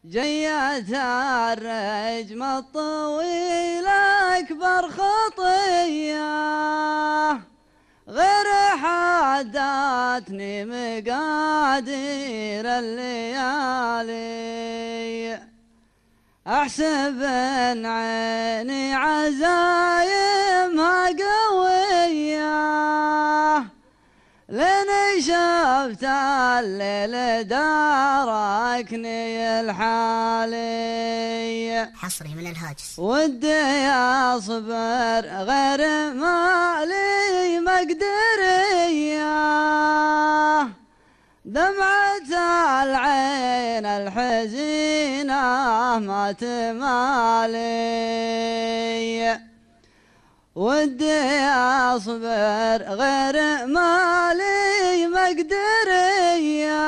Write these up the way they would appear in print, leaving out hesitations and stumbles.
جيت الرجم الطويل أكبر خطية، غير حدتني مقادير الليالي. أحسب أن عيني عزايمها قوية، لين شفت الليل داركني الحالي. حصري من الهاجس. ودي أصبر غير ما لي مقدرية، دمعة العين الحزينة ما تمالي. ودي أصبر غير ما لي مقدرية،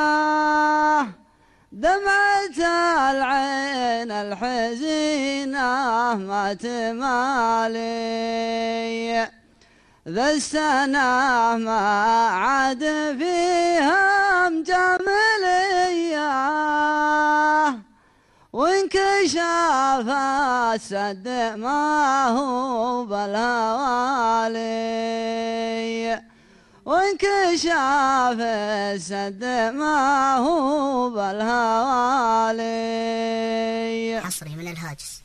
دمعة العين الحزينة ما تمالي. ذا السنة ما عاد فيها مجاملية، وانكشاف السد ما هو بالهوالي. وانكشاف السد ما هو بالهوالي. حصري من الهاجس.